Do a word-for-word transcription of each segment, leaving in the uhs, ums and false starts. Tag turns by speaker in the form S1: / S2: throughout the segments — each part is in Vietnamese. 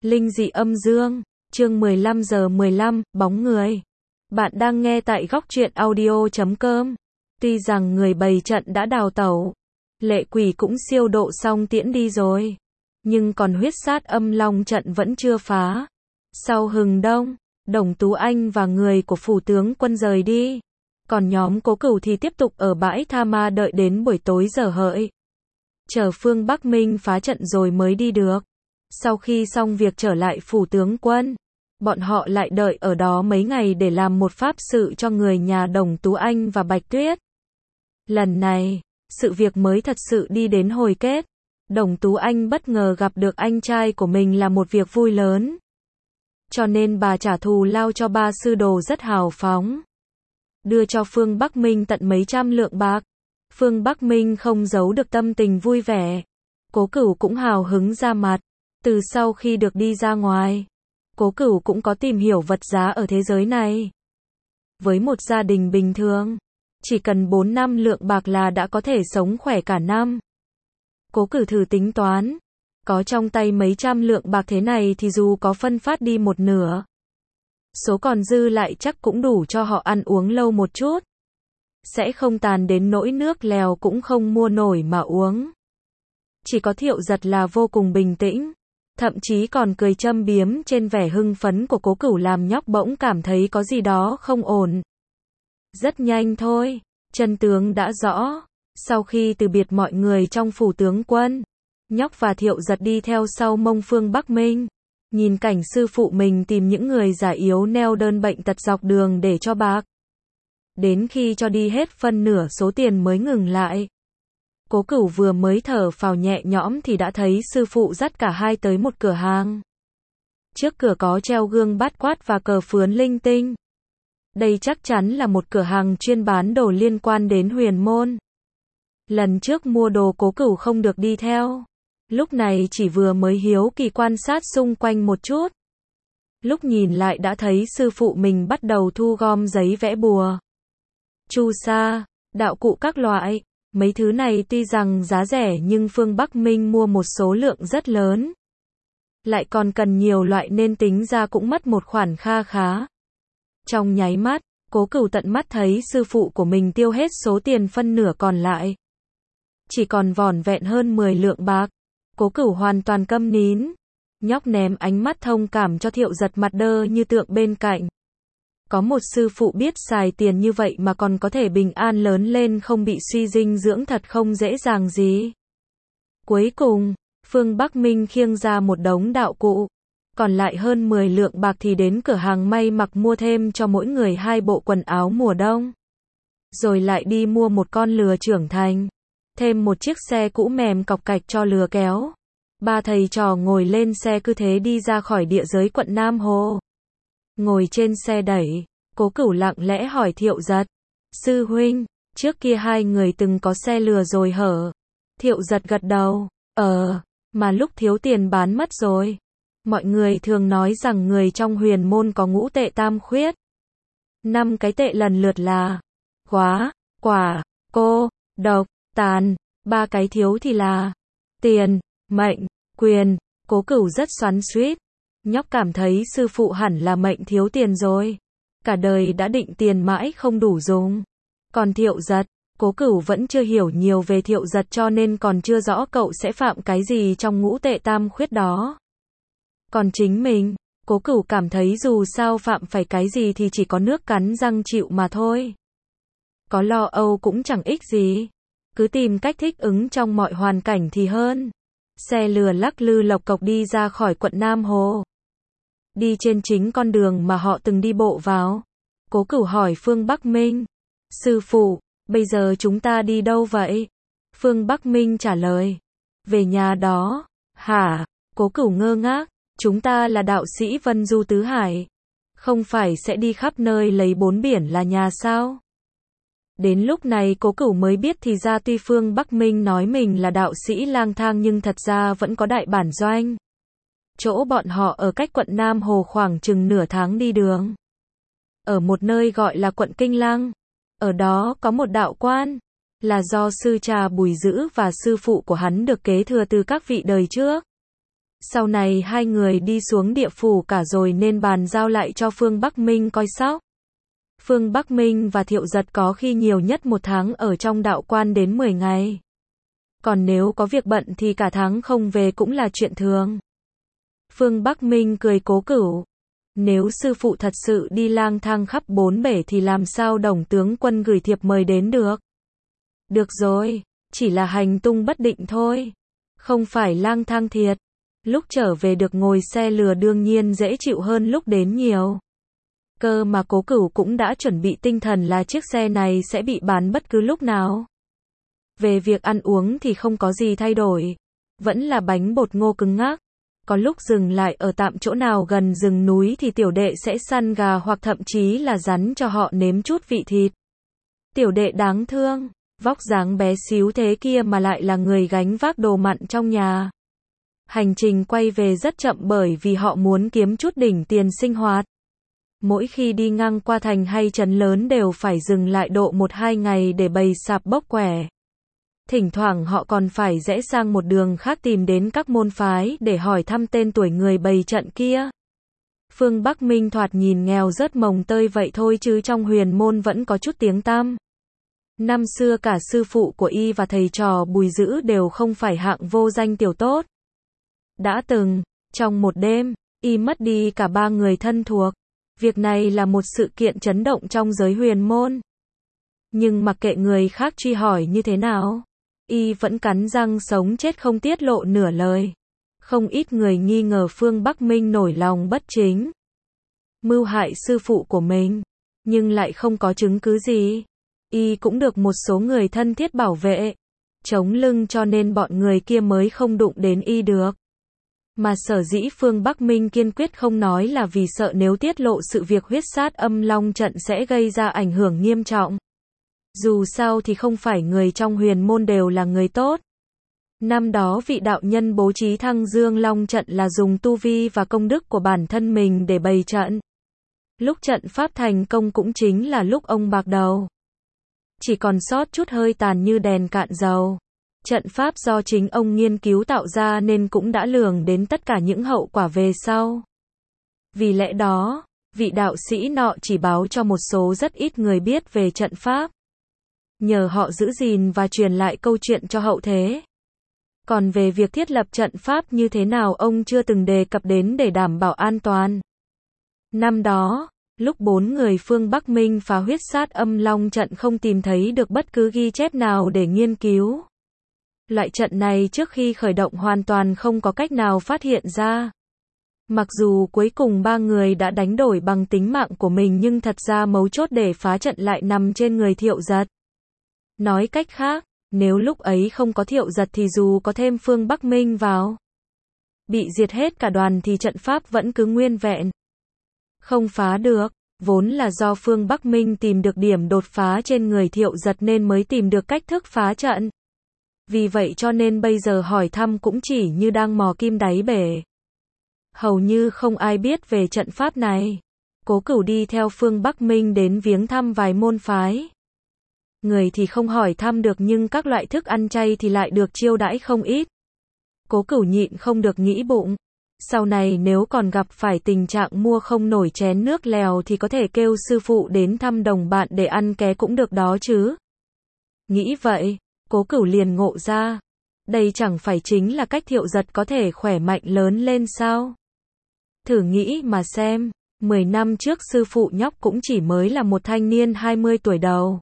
S1: Linh dị âm dương, chương mười lăm giờ mười lăm, bóng người. Bạn đang nghe tại góc truyện audio chấm com. Tuy rằng người bày trận đã đào tẩu, lệ quỷ cũng siêu độ xong tiễn đi rồi, nhưng còn huyết sát âm long trận vẫn chưa phá. Sau hừng đông, Đồng Tú Anh và người của phủ tướng quân rời đi, còn nhóm Cố Cửu thì tiếp tục ở bãi Tha Ma đợi đến buổi tối giờ hợi. Chờ Phương Bắc Minh phá trận rồi mới đi được. Sau khi xong việc trở lại phủ tướng quân, bọn họ lại đợi ở đó mấy ngày để làm một pháp sự cho người nhà Đồng Tú Anh và Bạch Tuyết. Lần này, sự việc mới thật sự đi đến hồi kết. Đồng Tú Anh bất ngờ gặp được anh trai của mình là một việc vui lớn. Cho nên bà trả thù lao cho ba sư đồ rất hào phóng. Đưa cho Phương Bắc Minh tận mấy trăm lượng bạc. Phương Bắc Minh không giấu được tâm tình vui vẻ. Cố Cửu cũng hào hứng ra mặt. Từ sau khi được đi ra ngoài, Cố Cửu cũng có tìm hiểu vật giá ở thế giới này. Với một gia đình bình thường, chỉ cần bốn năm lượng bạc là đã có thể sống khỏe cả năm. Cố Cửu thử tính toán, có trong tay mấy trăm lượng bạc thế này thì dù có phân phát đi một nửa, số còn dư lại chắc cũng đủ cho họ ăn uống lâu một chút. Sẽ không tàn đến nỗi nước lèo cũng không mua nổi mà uống. Chỉ có Thiệu Giật là vô cùng bình tĩnh, thậm chí còn cười châm biếm trên vẻ hưng phấn của Cố Cửu làm nhóc bỗng cảm thấy có gì đó không ổn. Rất nhanh thôi, chân tướng đã rõ. Sau khi từ biệt mọi người trong phủ tướng quân, nhóc và Thiệu Giật đi theo sau mông Phương Bắc Minh, nhìn cảnh sư phụ mình tìm những người già yếu neo đơn bệnh tật dọc đường để cho bạc. Đến khi cho đi hết phân nửa số tiền mới ngừng lại. Cố Cửu vừa mới thở phào nhẹ nhõm thì đã thấy sư phụ dắt cả hai tới một cửa hàng. Trước cửa có treo gương bát quát và cờ phướn linh tinh. Đây chắc chắn là một cửa hàng chuyên bán đồ liên quan đến huyền môn. Lần trước mua đồ Cố Cửu không được đi theo. Lúc này chỉ vừa mới hiếu kỳ quan sát xung quanh một chút. Lúc nhìn lại đã thấy sư phụ mình bắt đầu thu gom giấy vẽ bùa, chu sa, đạo cụ các loại. Mấy thứ này tuy rằng giá rẻ nhưng Phương Bắc Minh mua một số lượng rất lớn. Lại còn cần nhiều loại nên tính ra cũng mất một khoản kha khá. Trong nháy mắt, Cố Cửu tận mắt thấy sư phụ của mình tiêu hết số tiền phân nửa còn lại. Chỉ còn vỏn vẹn hơn mười lượng bạc. Cố Cửu hoàn toàn câm nín. Nhóc ném ánh mắt thông cảm cho Thiệu Giật mặt đơ như tượng bên cạnh. Có một sư phụ biết xài tiền như vậy mà còn có thể bình an lớn lên không bị suy dinh dưỡng thật không dễ dàng gì. Cuối cùng, Phương Bắc Minh khiêng ra một đống đạo cụ. Còn lại hơn mười lượng bạc thì đến cửa hàng may mặc mua thêm cho mỗi người hai bộ quần áo mùa đông. Rồi lại đi mua một con lừa trưởng thành. Thêm một chiếc xe cũ mềm cọc cạch cho lừa kéo. Ba thầy trò ngồi lên xe cứ thế đi ra khỏi địa giới quận Nam Hồ. Ngồi trên xe đẩy, Cố Cửu lặng lẽ hỏi Thiệu Giật. Sư huynh, trước kia hai người từng có xe lừa rồi hở? Thiệu Giật gật đầu. Ờ, mà lúc thiếu tiền bán mất rồi. Mọi người thường nói rằng người trong huyền môn có ngũ tệ tam khuyết. Năm cái tệ lần lượt là quá, quả, cô, độc, tàn. Ba cái thiếu thì là tiền, mệnh, quyền. Cố Cửu rất xoắn xuýt. Nhóc cảm thấy sư phụ hẳn là mệnh thiếu tiền rồi. Cả đời đã định tiền mãi không đủ dùng. Còn Thiệu Giật, Cố Cửu vẫn chưa hiểu nhiều về Thiệu Giật cho nên còn chưa rõ cậu sẽ phạm cái gì trong ngũ tệ tam khuyết đó. Còn chính mình, Cố Cửu cảm thấy dù sao phạm phải cái gì thì chỉ có nước cắn răng chịu mà thôi. Có lo âu cũng chẳng ích gì. Cứ tìm cách thích ứng trong mọi hoàn cảnh thì hơn. Xe lừa lắc lư lộc cộc đi ra khỏi quận Nam Hồ. Đi trên chính con đường mà họ từng đi bộ vào. Cố Cửu hỏi Phương Bắc Minh. Sư phụ, bây giờ chúng ta đi đâu vậy? Phương Bắc Minh trả lời. Về nhà đó. Hả? Cố Cửu ngơ ngác. Chúng ta là đạo sĩ Vân Du Tứ Hải. Không phải sẽ đi khắp nơi lấy bốn biển là nhà sao? Đến lúc này Cố Cửu mới biết thì ra tuy Phương Bắc Minh nói mình là đạo sĩ lang thang nhưng thật ra vẫn có đại bản doanh. Chỗ bọn họ ở cách quận Nam Hồ khoảng chừng nửa tháng đi đường. Ở một nơi gọi là quận Kinh Lăng. Ở đó có một đạo quan. Là do sư Trà Bùi giữ và sư phụ của hắn được kế thừa từ các vị đời trước. Sau này hai người đi xuống địa phủ cả rồi nên bàn giao lại cho Phương Bắc Minh coi sóc. Phương Bắc Minh và Thiệu Giật có khi nhiều nhất một tháng ở trong đạo quan đến mười ngày. Còn nếu có việc bận thì cả tháng không về cũng là chuyện thường. Phương Bắc Minh cười Cố Cửu. Nếu sư phụ thật sự đi lang thang khắp bốn bể thì làm sao Đồng tướng quân gửi thiệp mời đến được. Được rồi, chỉ là hành tung bất định thôi. Không phải lang thang thiệt. Lúc trở về được ngồi xe lừa đương nhiên dễ chịu hơn lúc đến nhiều. Cơ mà Cố Cửu cũng đã chuẩn bị tinh thần là chiếc xe này sẽ bị bán bất cứ lúc nào. Về việc ăn uống thì không có gì thay đổi. Vẫn là bánh bột ngô cứng ngắc. Có lúc dừng lại ở tạm chỗ nào gần rừng núi thì tiểu đệ sẽ săn gà hoặc thậm chí là rắn cho họ nếm chút vị thịt. Tiểu đệ đáng thương, vóc dáng bé xíu thế kia mà lại là người gánh vác đồ mặn trong nhà. Hành trình quay về rất chậm bởi vì họ muốn kiếm chút đỉnh tiền sinh hoạt. Mỗi khi đi ngang qua thành hay trấn lớn đều phải dừng lại độ một hai ngày để bày sạp bốc quẻ. Thỉnh thoảng họ còn phải rẽ sang một đường khác tìm đến các môn phái để hỏi thăm tên tuổi người bày trận kia. Phương Bắc Minh thoạt nhìn nghèo rớt mồng tơi vậy thôi chứ trong huyền môn vẫn có chút tiếng tăm. Năm xưa cả sư phụ của y và thầy trò Bùi Dữ đều không phải hạng vô danh tiểu tốt. Đã từng, trong một đêm, y mất đi cả ba người thân thuộc. Việc này là một sự kiện chấn động trong giới huyền môn. Nhưng mặc kệ người khác truy hỏi như thế nào, y vẫn cắn răng sống chết không tiết lộ nửa lời. Không ít người nghi ngờ Phương Bắc Minh nổi lòng bất chính, mưu hại sư phụ của mình, nhưng lại không có chứng cứ gì. Y cũng được một số người thân thiết bảo vệ, chống lưng cho nên bọn người kia mới không đụng đến y được. Mà sở dĩ Phương Bắc Minh kiên quyết không nói là vì sợ nếu tiết lộ sự việc huyết sát âm long trận sẽ gây ra ảnh hưởng nghiêm trọng. Dù sao thì không phải người trong huyền môn đều là người tốt. Năm đó vị đạo nhân bố trí Thăng Dương Long trận là dùng tu vi và công đức của bản thân mình để bày trận. Lúc trận pháp thành công cũng chính là lúc ông bạc đầu. Chỉ còn sót chút hơi tàn như đèn cạn dầu. Trận pháp do chính ông nghiên cứu tạo ra nên cũng đã lường đến tất cả những hậu quả về sau. Vì lẽ đó, vị đạo sĩ nọ chỉ báo cho một số rất ít người biết về trận pháp. Nhờ họ giữ gìn và truyền lại câu chuyện cho hậu thế. Còn về việc thiết lập trận pháp như thế nào ông chưa từng đề cập đến để đảm bảo an toàn. Năm đó, lúc bốn người Phương Bắc Minh phá huyết sát âm long trận không tìm thấy được bất cứ ghi chép nào để nghiên cứu. Loại trận này trước khi khởi động hoàn toàn không có cách nào phát hiện ra. Mặc dù cuối cùng ba người đã đánh đổi bằng tính mạng của mình nhưng thật ra mấu chốt để phá trận lại nằm trên người Thiệu Giật. Nói cách khác, nếu lúc ấy không có Thiệu Giật thì dù có thêm Phương Bắc Minh vào, bị diệt hết cả đoàn thì trận pháp vẫn cứ nguyên vẹn. Không phá được, vốn là do Phương Bắc Minh tìm được điểm đột phá trên người Thiệu Giật nên mới tìm được cách thức phá trận. Vì vậy cho nên bây giờ hỏi thăm cũng chỉ như đang mò kim đáy bể. Hầu như không ai biết về trận pháp này. Cố Cửu đi theo Phương Bắc Minh đến viếng thăm vài môn phái. Người thì không hỏi thăm được nhưng các loại thức ăn chay thì lại được chiêu đãi không ít. Cố Cửu nhịn không được nghĩ bụng. Sau này nếu còn gặp phải tình trạng mua không nổi chén nước lèo thì có thể kêu sư phụ đến thăm đồng bạn để ăn ké cũng được đó chứ. Nghĩ vậy, Cố Cửu liền ngộ ra. Đây chẳng phải chính là cách Thiệu Giật có thể khỏe mạnh lớn lên sao? Thử nghĩ mà xem, mười năm trước sư phụ nhóc cũng chỉ mới là một thanh niên hai mươi tuổi đầu.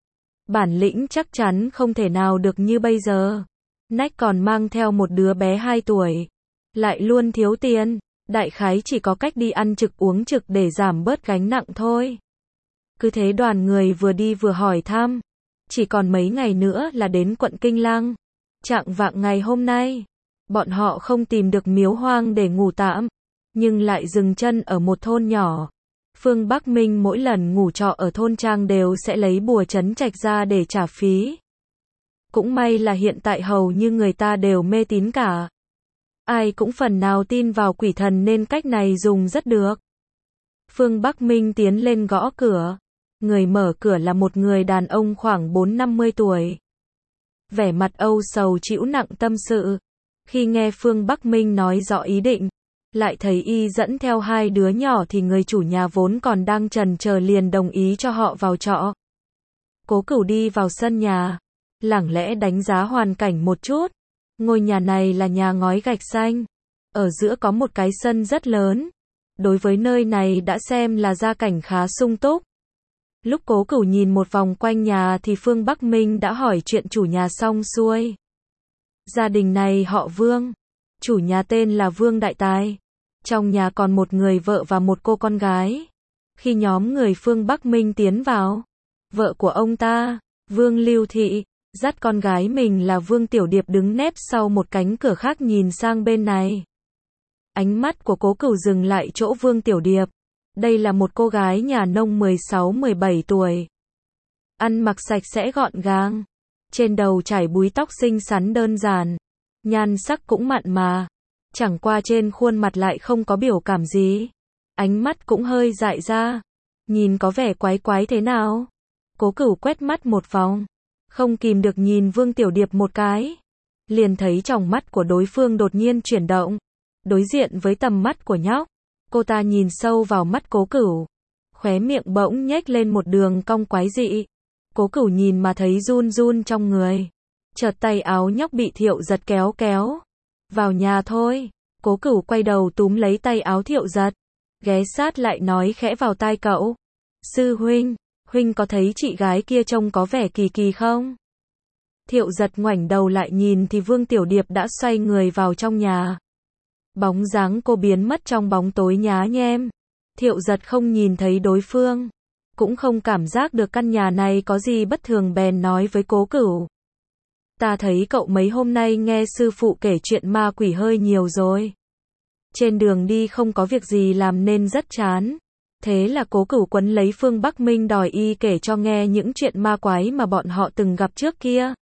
S1: Bản lĩnh chắc chắn không thể nào được như bây giờ. Nách còn mang theo một đứa bé hai tuổi. Lại luôn thiếu tiền, đại khái chỉ có cách đi ăn trực uống trực để giảm bớt gánh nặng thôi. Cứ thế đoàn người vừa đi vừa hỏi thăm. Chỉ còn mấy ngày nữa là đến quận Kinh Lăng. Trạng vạng ngày hôm nay, bọn họ không tìm được miếu hoang để ngủ tạm, nhưng lại dừng chân ở một thôn nhỏ. Phương Bắc Minh mỗi lần ngủ trọ ở thôn trang đều sẽ lấy bùa trấn trạch ra để trả phí. Cũng may là hiện tại hầu như người ta đều mê tín cả. Ai cũng phần nào tin vào quỷ thần nên cách này dùng rất được. Phương Bắc Minh tiến lên gõ cửa. Người mở cửa là một người đàn ông khoảng bốn năm mươi tuổi. Vẻ mặt âu sầu trĩu nặng tâm sự. Khi nghe Phương Bắc Minh nói rõ ý định, lại thấy y dẫn theo hai đứa nhỏ thì người chủ nhà vốn còn đang chần chờ liền đồng ý cho họ vào trọ. Cố Cửu đi vào sân nhà, lẳng lẽ đánh giá hoàn cảnh một chút. Ngôi nhà này là nhà ngói gạch xanh, ở giữa có một cái sân rất lớn. Đối với nơi này đã xem là gia cảnh khá sung túc. Lúc Cố Cửu nhìn một vòng quanh nhà thì Phương Bắc Minh đã hỏi chuyện chủ nhà xong xuôi. Gia đình này họ Vương, chủ nhà tên là Vương Đại Tài. Trong nhà còn một người vợ và một cô con gái. Khi nhóm người Phương Bắc Minh tiến vào, vợ của ông ta, Vương Lưu Thị, dắt con gái mình là Vương Tiểu Điệp đứng nép sau một cánh cửa khác nhìn sang bên này. Ánh mắt của Cố Cửu dừng lại chỗ Vương Tiểu Điệp. Đây là một cô gái nhà nông mười sáu mười bảy tuổi. Ăn mặc sạch sẽ gọn gàng. Trên đầu trải búi tóc xinh xắn đơn giản. Nhan sắc cũng mặn mà. Chẳng qua trên khuôn mặt lại không có biểu cảm gì. Ánh mắt cũng hơi dại ra. Nhìn có vẻ quái quái thế nào. Cố Cửu quét mắt một vòng. Không kìm được nhìn Vương Tiểu Điệp một cái. Liền thấy tròng mắt của đối phương đột nhiên chuyển động. Đối diện với tầm mắt của nhóc, cô ta nhìn sâu vào mắt Cố Cửu. Khóe miệng bỗng nhếch lên một đường cong quái dị. Cố Cửu nhìn mà thấy run run trong người. Chợt tay áo nhóc bị Thiệu Giật kéo kéo. Vào nhà thôi. Cố Cửu quay đầu túm lấy tay áo Thiệu Giật. Ghé sát lại nói khẽ vào tai cậu. Sư huynh, huynh có thấy chị gái kia trông có vẻ kỳ kỳ không? Thiệu Giật ngoảnh đầu lại nhìn thì Vương Tiểu Điệp đã xoay người vào trong nhà. Bóng dáng cô biến mất trong bóng tối nhá nhem. Thiệu Giật không nhìn thấy đối phương, cũng không cảm giác được căn nhà này có gì bất thường bèn nói với Cố Cửu. Ta thấy cậu mấy hôm nay nghe sư phụ kể chuyện ma quỷ hơi nhiều rồi. Trên đường đi không có việc gì làm nên rất chán. Thế là Cố Cửu quấn lấy Phương Bắc Minh đòi y kể cho nghe những chuyện ma quái mà bọn họ từng gặp trước kia.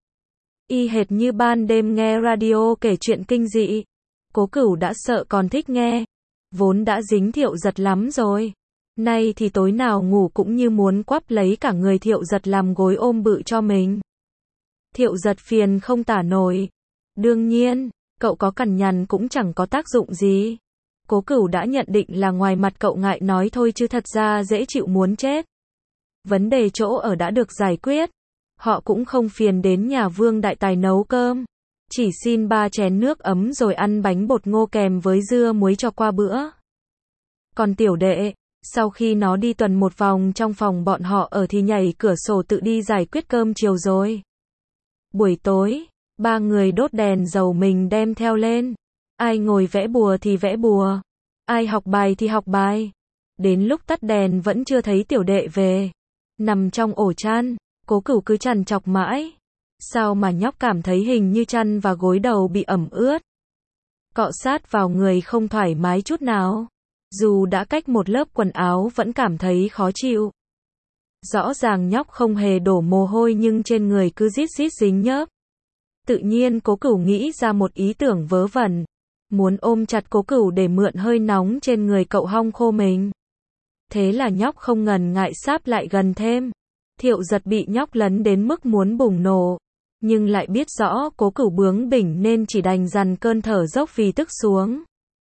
S1: Y hệt như ban đêm nghe radio kể chuyện kinh dị. Cố Cửu đã sợ còn thích nghe. Vốn đã dính Thiệu Giật lắm rồi. Nay thì tối nào ngủ cũng như muốn quắp lấy cả người Thiệu Giật làm gối ôm bự cho mình. Thiệu Giật phiền không tả nổi. Đương nhiên, cậu có cằn nhằn cũng chẳng có tác dụng gì. Cố Cửu đã nhận định là ngoài mặt cậu ngại nói thôi chứ thật ra dễ chịu muốn chết. Vấn đề chỗ ở đã được giải quyết. Họ cũng không phiền đến nhà Vương Đại Tài nấu cơm. Chỉ xin ba chén nước ấm rồi ăn bánh bột ngô kèm với dưa muối cho qua bữa. Còn tiểu đệ, sau khi nó đi tuần một vòng trong phòng bọn họ ở thì nhảy cửa sổ tự đi giải quyết cơm chiều rồi. Buổi tối, ba người đốt đèn dầu mình đem theo lên. Ai ngồi vẽ bùa thì vẽ bùa. Ai học bài thì học bài. Đến lúc tắt đèn vẫn chưa thấy tiểu đệ về. Nằm trong ổ chăn, Cố Cửu cứ trằn trọc mãi. Sao mà nhóc cảm thấy hình như chăn và gối đầu bị ẩm ướt. Cọ sát vào người không thoải mái chút nào. Dù đã cách một lớp quần áo vẫn cảm thấy khó chịu. Rõ ràng nhóc không hề đổ mồ hôi nhưng trên người cứ rít rít dính nhớp. Tự nhiên Cố Cửu nghĩ ra một ý tưởng vớ vẩn. Muốn ôm chặt Cố Cửu để mượn hơi nóng trên người cậu hong khô mình. Thế là nhóc không ngần ngại sáp lại gần thêm. Thiệu Giật bị nhóc lấn đến mức muốn bùng nổ. Nhưng lại biết rõ Cố Cửu bướng bỉnh nên chỉ đành dằn cơn thở dốc vì tức xuống.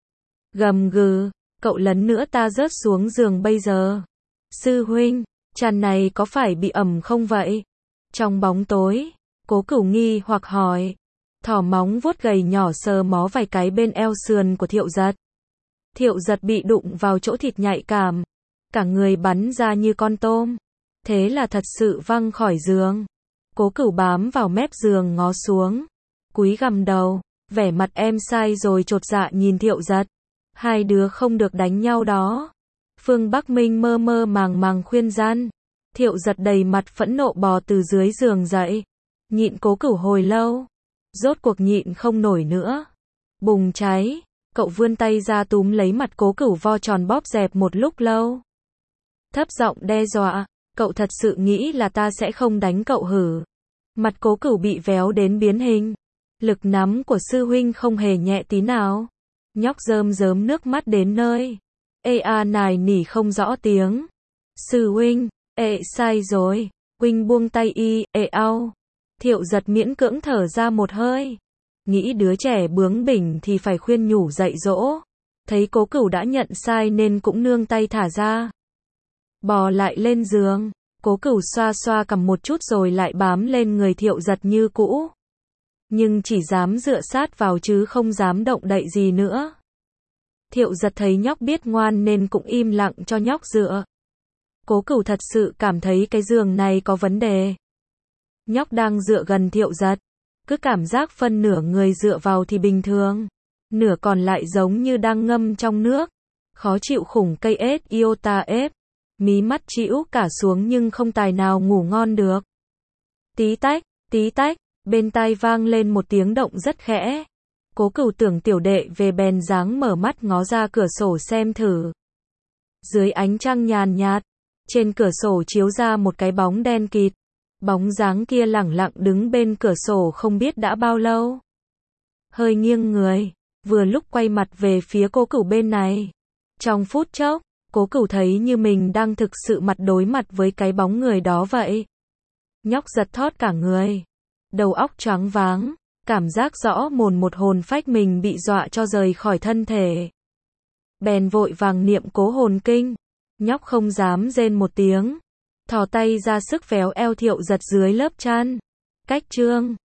S1: Gầm gừ, cậu lấn nữa ta rớt xuống giường bây giờ. Sư huynh, chăn này có phải bị ẩm không vậy? Trong bóng tối, Cố Cửu nghi hoặc hỏi. Thỏ móng vuốt gầy nhỏ sờ mó vài cái bên eo sườn của Thiệu Giật. Thiệu Giật bị đụng vào chỗ thịt nhạy cảm. Cả người bắn ra như con tôm. Thế là thật sự văng khỏi giường. Cố Cửu bám vào mép giường ngó xuống. Cúi gằm đầu. Vẻ mặt em sai rồi chột dạ nhìn Thiệu Giật. Hai đứa không được đánh nhau đó. Phương Bắc Minh mơ mơ màng màng khuyên gian. Thiệu Giật đầy mặt phẫn nộ bò từ dưới giường dậy. Nhịn Cố Cửu hồi lâu. Rốt cuộc nhịn không nổi nữa. Bùng cháy. Cậu vươn tay ra túm lấy mặt Cố Cửu vo tròn bóp dẹp một lúc lâu. Thấp giọng đe dọa. Cậu thật sự nghĩ là ta sẽ không đánh cậu hử? Mặt Cố Cửu bị véo đến biến hình. Lực nắm của sư huynh không hề nhẹ tí nào. Nhóc rơm rớm nước mắt đến nơi. Ê a nài nỉ không rõ tiếng. Sư huynh, ê sai rồi. Huynh buông tay y, ê au. Thiệu Giật miễn cưỡng thở ra một hơi. Nghĩ đứa trẻ bướng bỉnh thì phải khuyên nhủ dạy dỗ. Thấy Cố Cửu đã nhận sai nên cũng nương tay thả ra. Bò lại lên giường, Cố Cửu xoa xoa cằm một chút rồi lại bám lên người Thiệu Giật như cũ. Nhưng chỉ dám dựa sát vào chứ không dám động đậy gì nữa. Thiệu Giật thấy nhóc biết ngoan nên cũng im lặng cho nhóc dựa. Cố Cửu thật sự cảm thấy cái giường này có vấn đề. Nhóc đang dựa gần Thiệu Giật, cứ cảm giác phân nửa người dựa vào thì bình thường, nửa còn lại giống như đang ngâm trong nước. Khó chịu khủng cây ết iota ép, mí mắt chĩu cả xuống nhưng không tài nào ngủ ngon được. Tí tách, tí tách, bên tai vang lên một tiếng động rất khẽ. Cố Cửu tưởng tiểu đệ về bèn dáng mở mắt ngó ra cửa sổ xem thử. Dưới ánh trăng nhàn nhạt, trên cửa sổ chiếu ra một cái bóng đen kịt. Bóng dáng kia lẳng lặng đứng bên cửa sổ không biết đã bao lâu. Hơi nghiêng người, vừa lúc quay mặt về phía Cố Cửu bên này. Trong phút chốc, Cố Cửu thấy như mình đang thực sự mặt đối mặt với cái bóng người đó vậy. Nhóc giật thót cả người, đầu óc choáng váng, cảm giác rõ mồn một hồn phách mình bị dọa cho rời khỏi thân thể. Bèn vội vàng niệm Cố Hồn Kinh, nhóc không dám rên một tiếng, thò tay ra sức véo eo Thiệu Giật dưới lớp chăn. Cách chương